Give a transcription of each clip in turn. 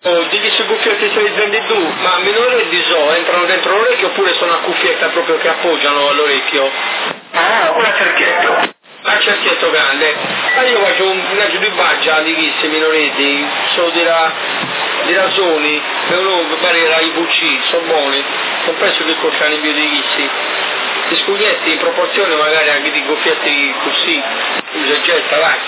Di che cuffietti stai prendi tu? Ma minore di so, entrano dentro l'orecchio oppure sono una cuffietta proprio che appoggiano all'orecchio? Ah, una cerchietto. A cerchietto grande. Ma io faccio un viaggio di baggia di chissì minoretti, sono di razzoni, per uno mi pare era i VC, sono buoni, non penso che costano in più di chissi. Gli scuglietti in proporzione magari anche di cuffietti così, usa getta, vai.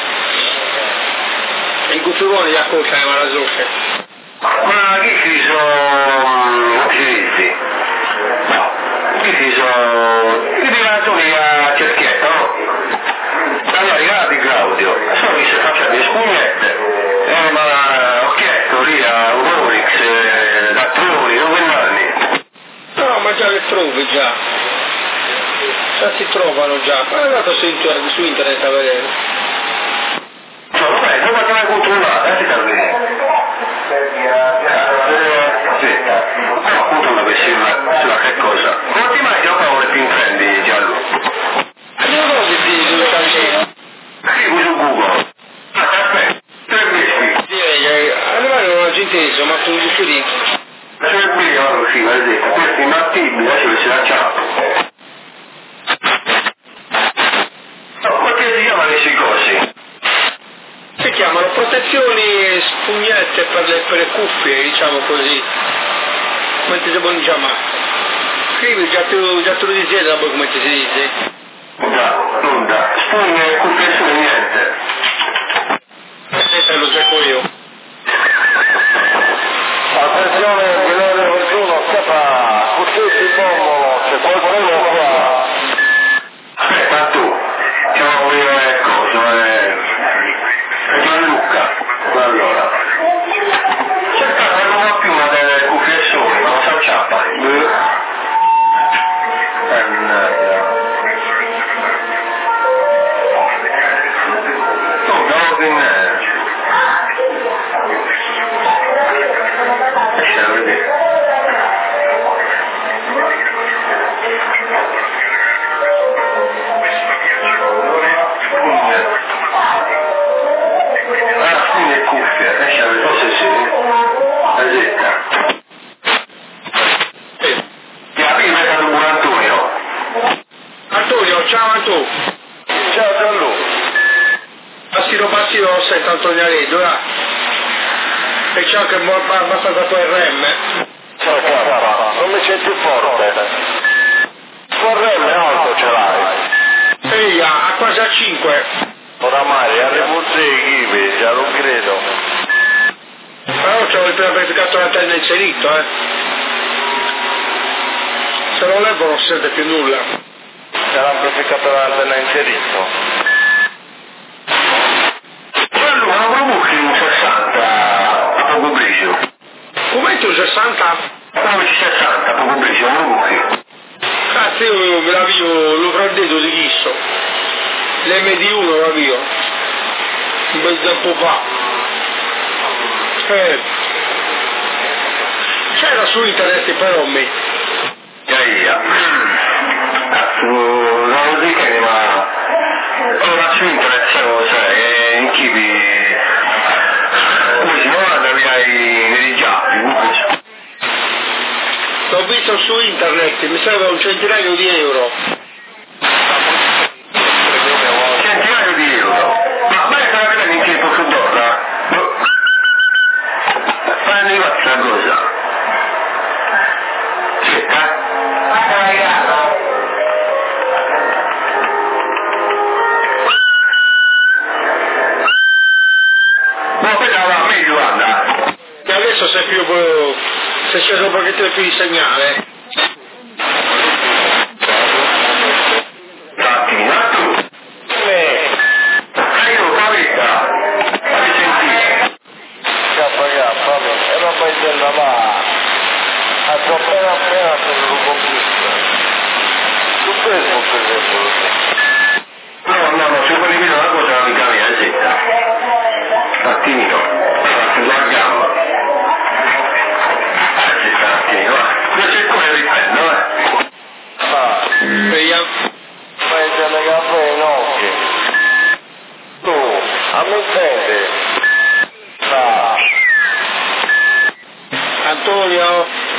In cuffioni la costano ma la soffe. Ma chi sono utilizzi? No, chi sono i razzoni a cerchietto, no? Allora, arrivati Claudio, sono che si facciano le spugnette, ma occhietto lì a Urorix, Dattoni, dove anni? No, ma già le trovi già. Già si trovano già. Ma è andato su internet a vedere. No, vabbè, dove te l'hai controllata? Si sta a vedere. Aspetta, no, appunto una sulla che cosa? Come ti mai gioca ore più prendi, Giallo? Non lo di Scrivo su Google. Aspetta, 3 mesi. direi, allora non ho inteso, ma tu dici lì. 3 mesi, allora sì, l'hai detto, questi imbattibili, adesso si lanciamo. No, ma che si chiamano questi cosi? Si chiamano protezioni spugnette per le cuffie, diciamo così. Come ti si può chiamare? Scrivi, già tu lo dici, poi come ti si dice? Nulla, spugne, cuffie, niente. Aspetta, lo cerco io. Attenzione, guidare qualcuno, scappa, cuffietti in bombo, c'è qualcuno qua. Aspetta tu, ciao io è Gianluca, allora. Cercate non va più una delle cuffie sole, non si acciappa. Antonio, ciao Antonio. Ciao Gianluca. Bassino, sento Antonio Aredo, là. E c'è anche abbastanza tuo RM. Ciao capa, non mi senti forte. RM alto ce l'hai. Ehi, a quasi a 5. Oramai, arrivo i già non credo. Però c'ho il primo verificato l'antenna inserito, Se non levo non si sente più nulla. C'è l'amplificatore l'antenna inserito. Quello è un buchi un 60 a poco grigio. Come tu 60? Come 60 a poco grigio, un buchi. Cazzo, io me l'avvio, lo prendeto di chisso. L'MD1 l'avvio. Un bel tempo fa. C'era su internet però me. Non lo dico ma ora su internet cioè in chibi come si non nei giappi. L'ho visto su internet, mi serve un centinaio di euro. Centinaio di euro? Ma mai sarà vedere in che posso torna? Fammi questa cosa. E adesso sei più sei sceso un pochettino più di segnale. No, se vuoi dire una cosa la mica mia, zetta. Un attimino, sulla gamba. Zetta un attimino, va. C'è come riprendo, Vediamo. Fai delle gambe in occhi. Tu, a me sente. Antonio.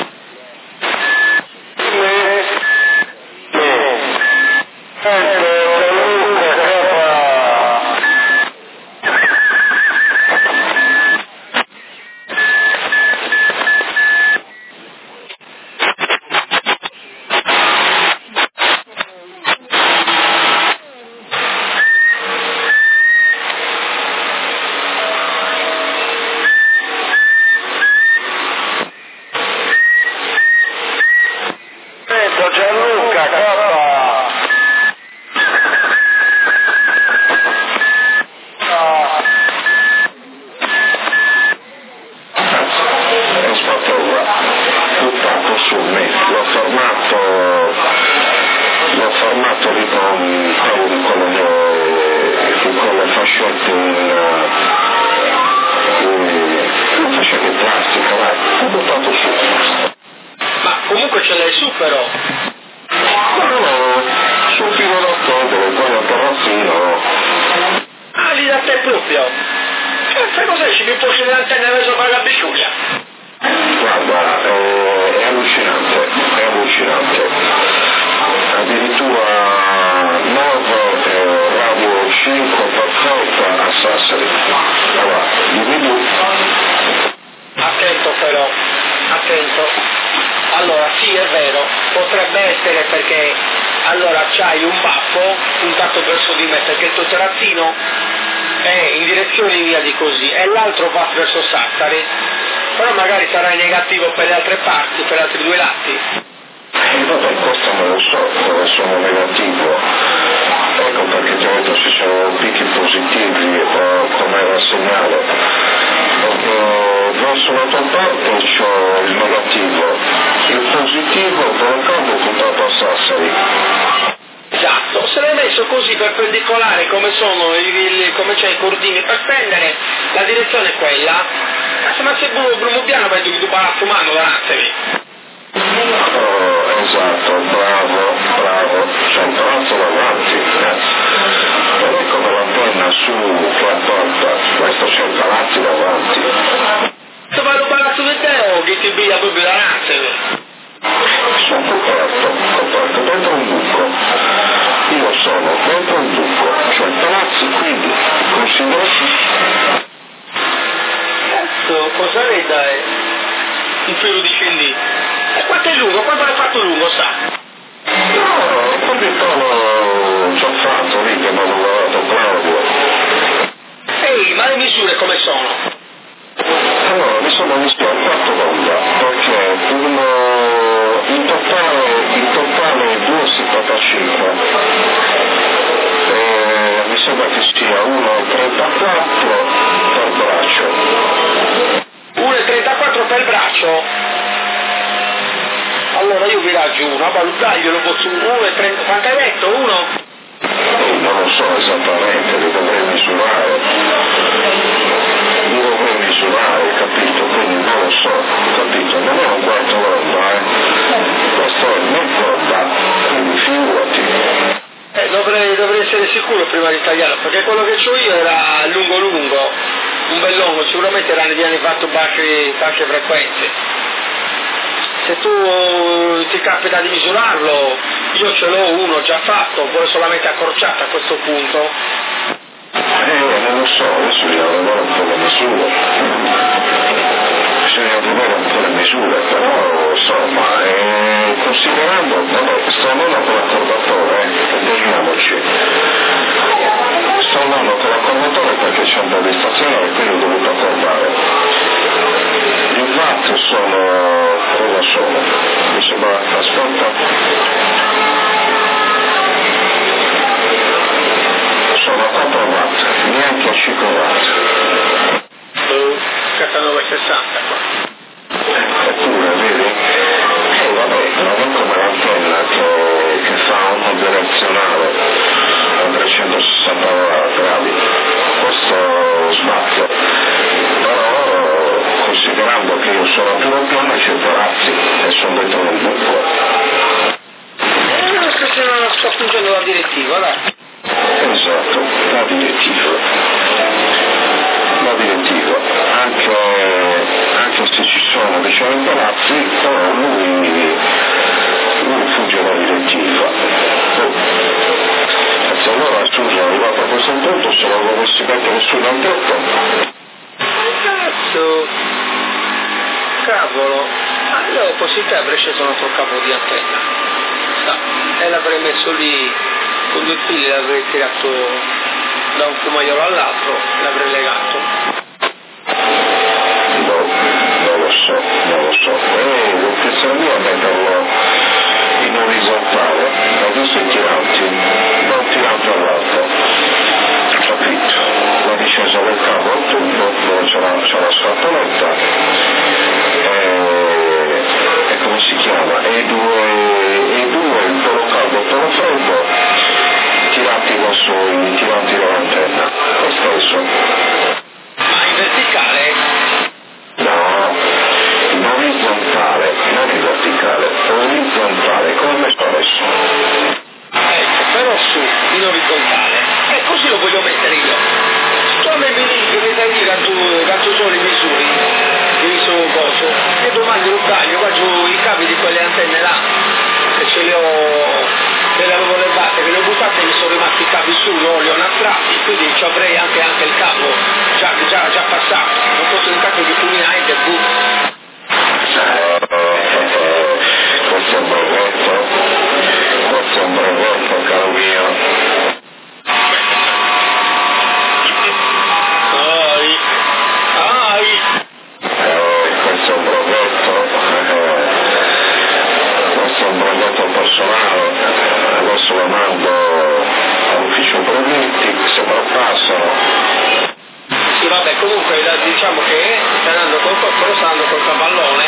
Come c'è i cordini per prendere, la direzione è quella, ma se Bruno piano vedo che tu palazzo mano davanti. Esatto, bravo, c'è un palazzo davanti, vedi come l'antenna su che apporta, questo c'è un palazzo davanti. Se vai a palazzo di te o che ti piglia proprio davanti? Sono coperto dentro un buco. Io sono dentro un buco, cioè palazzi, quindi considerati. Cosa vede un filo di scendi? E quanto è lungo? Quanto l'hai fatto lungo, sa? No, quel tono ci ho fatto lì che mi ha lavorato Claudio. Ehi, ma le misure come sono? Allora, mi sono visto a 4 d'onda, perché in totale 2,75. Mi sembra che sia 1,34 per braccio. 1,34 per braccio? Allora io vi raggiungo, a valutaglielo posso 1,30, quanto hai detto? 1? Non lo so esattamente, li dovrei misurare, capito? Quindi non lo so, capito? Non è un quarto d'onda, questo è mezza, quindi figurati. Dovrei essere sicuro prima di tagliarlo, perché quello che c'ho io era lungo, un bell'ongo, sicuramente viene fatto basse frequenze. Se tu ti capita di misurarlo, io ce l'ho uno già fatto, poi solamente accorciato a questo punto. Non lo so, adesso bisogna vedere un po' le misure. Però insomma, considerando, sto andando con l'accordatore, intendiamoci. Sto andando con l'accordatore perché c'è un po' di stazione e quindi ho dovuto accordare. I watt sono, mi sembra, aspetta, sono 4 watt, neanche a 5 watt. 960 qua. Eppure, vedi? Vabbè, non è come l'antenna che fa un direzionale a 360 gradi. Questo sbatti. Però, considerando che io sono a primo piano, c'è palazzi e sono dentro un buco. Sto spingendo la direttiva, dai. Esatto, la direttiva. Anche se ci sono, c'erano i palazzi, però lui fugge la direttiva. Se allora Suso è arrivato a questo punto, se non volessi mettere nessuno al tetto. Cazzo! Cavolo! Io così te avrei scelto un altro capo di antenna. E l'avrei messo lì con 2 fili, l'avrei tirato da un fumaiolo all'altro, l'avrei legato. Non lo so. L'impressione mia è metterlo in orizzontale, adesso è tirante, non tirante all'alto. Capito? La discesa del cavo al tubo, dove c'è la scatoletta, e come si chiama? E due, il polo caldo e il polo freddo, tirati verso i tiranti dell'antenna. Lo stesso. Ma in verticale? No, in orizzontale, non in verticale, orizzontale, come messo adesso. Ecco, però su, in orizzontale. E così lo voglio mettere io. Siccome mi dai lì quanto sono le misure, il coso, e domani lo taglio, faccio i cavi di quelle antenne là, che ce le avevo levate, che le ho buttate e mi sono rimasti i cavi su, li ho nastrati, quindi ci avrei anche il capo già passato, non posso intanto di pugnare e butto. Questo è un brevetto, caro mio. Questo è un brevetto personale, adesso lo mando all'ufficio brevetti, se me lo passano. Sì, vabbè, comunque diciamo che sta andando col cavallone.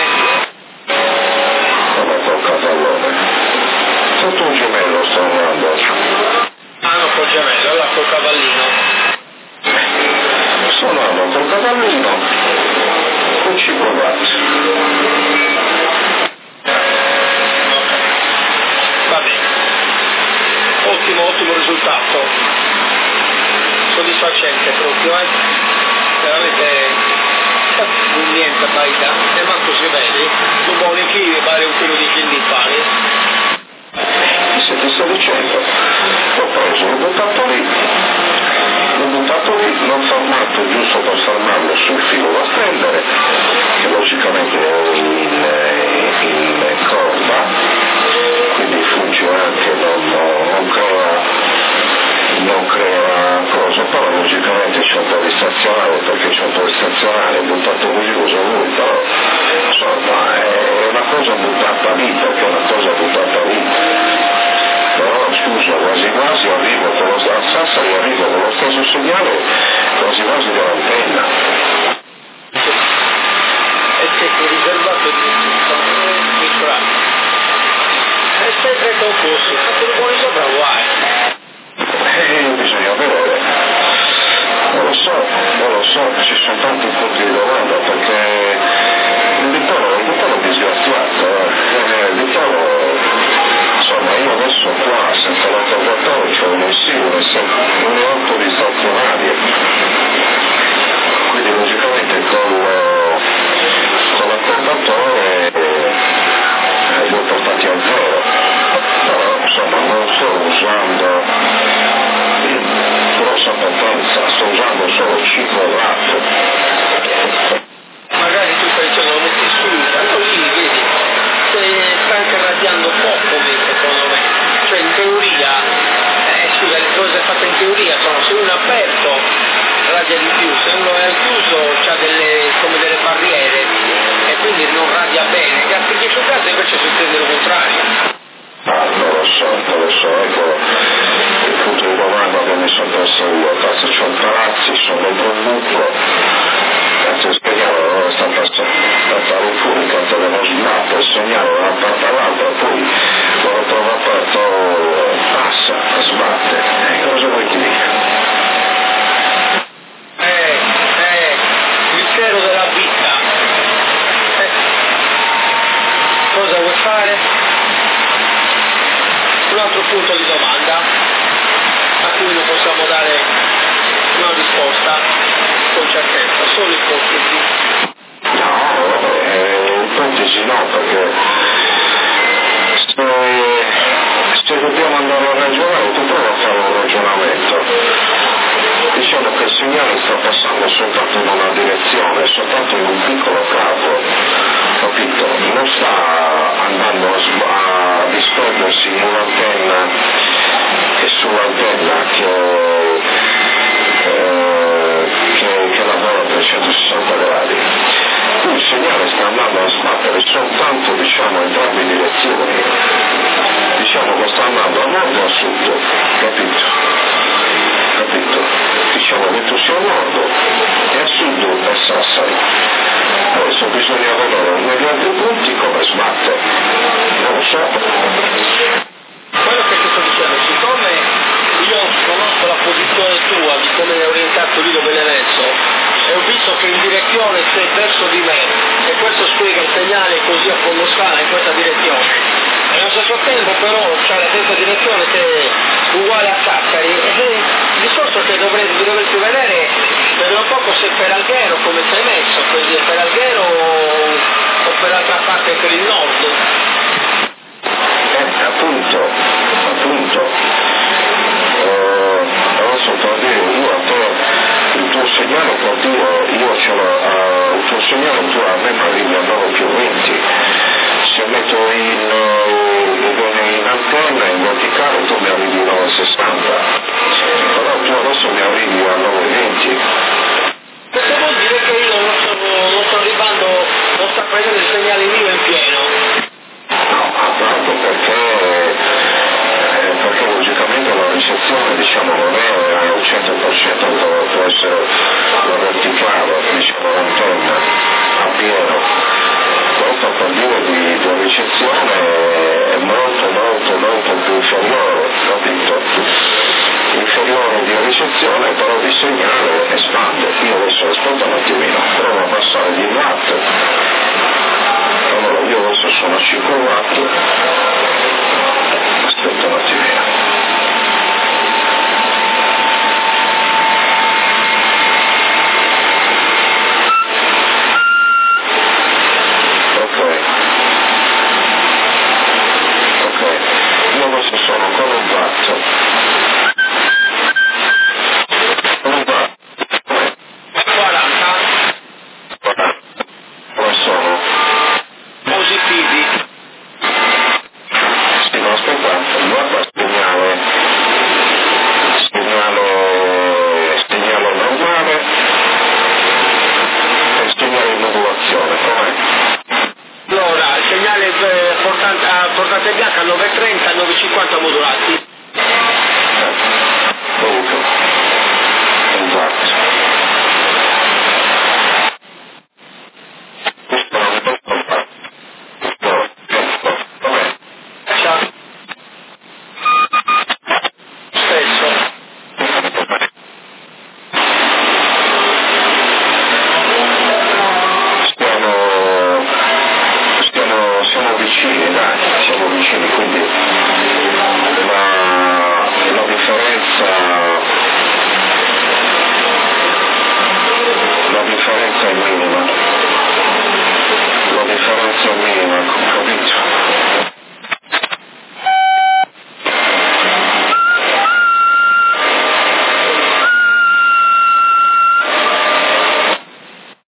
Vabbè, col cavallone. Sotto un gemello sto andando. Ah no, col gemello, allora col cavallino. Sto andando col cavallino, con 5 watt. Va bene. Ottimo risultato. Soddisfacente proprio, veramente niente parità, e manco si vede, non vuole un chilo, pare un chilo di chili pare. Se ti sto dicendo, l'ho preso, l'ho buttato lì, l'ho fermato giusto per fermarlo sul filo da stendere, che logicamente è in corda, quindi funge anche, non crea cosa, però logicamente c'è un po' di stazionario, perché c'è un po' di stazionario, buttato così cosa vuoi, però insomma è una cosa buttata lì, perché è una cosa buttata lì. Però scusa, quasi arrivo con a Sassari arrivo con lo stesso segnale quasi dell'antenna. E che è riservato di strada. E sempre concorso, fatto lo buoni sopra guai. Bisogna vedere. Non lo so, ci sono tanti punti di domanda, perché il Vittorio è disgraziato, il Vittorio, insomma, io adesso qua, senza l'accordatore, c'ho un e 8 di stazionarie, quindi logicamente con l'accordatore li ho portati a 0, però insomma non sto usando grossa potenza, sto usando solo 5 watt. Magari Tu stai dicendo lo metti su, tanto lì vedi, sta anche radiando poco secondo me, cioè in teoria, scusa, le cose fatte in teoria sono se uno è aperto radia di più, se uno è chiuso c'ha come delle barriere e quindi non radia bene, che artificiale invece succede lo contrario. Non lo so, ecco il punto di domanda che mi sono perso io, cazzo c'ho il palazzi, sono dentro il buco, cazzo speriamo, sta fare fuori, cazzo avevo sbatto il segnale da una parte all'altra, poi quando trovo aperto passa, sbatte, cosa vuoi che dica? Mistero della vita. Cosa vuoi fare? Un altro punto di domanda a cui non possiamo dare una risposta con certezza, solo ipotesi. No, il ipotesi no, perché se dobbiamo andare a ragionare, tu prova a fare un ragionamento. Diciamo che il segnale sta passando soltanto in una direzione, soltanto in un piccolo capo, capito? Non sta andando a distordersi in un'antenna e sull'antenna che lavora a 360 gradi. Il segnale sta andando a sbattere soltanto, diciamo, in entrambe direzioni. Diciamo che sta andando a nord e a sud, capito? Diciamo che tu sei a nord e a sud è Sassari. Adesso bisogna vedere negli altri punti come sbatte. Non lo so. Quello che ti sto dicendo, siccome io conosco la posizione tua di come hai orientato Lido Benevento e ho visto che in direzione sei verso di me e questo spiega il segnale così a fondo scala in questa direzione e allo stesso tempo però c'è la stessa direzione che è uguale a Sassari e il discorso che dovresti vedere per un poco se per Alghero come sei messo, quindi per Alghero o per l'altra parte per il nord. Appunto. Adesso per dire io a te il tuo segnale per dire io ce l'ho, il tuo segnale tu a me mi arrivi a 9+20. Se metto in antenna in verticale tu mi arrivi a 9,60, però tu adesso mi arrivi a 9,20. Questo vuol dire che io non sto arrivando, non sto prendendo il segnale mio in pieno. No, appunto perché logicamente la ricezione diciamo non è al 100% come può essere la verticale, diciamo l'antenna a pieno. Questo per dire di ricezione è molto più inferiore, capito? Inferiore di ricezione però di segnale espande. Io adesso aspetta un attimino, provo a passare di watt. Allora io adesso sono a 5 watt, aspetta un attimino. Io adesso sono con un watt. Un watt. 40. Come sono? Positivi. Sì, ma aspetta, guarda segnale normale e segnale in modulazione, com'è? Allora, il segnale portante bianca 9,30 9,50 modulati.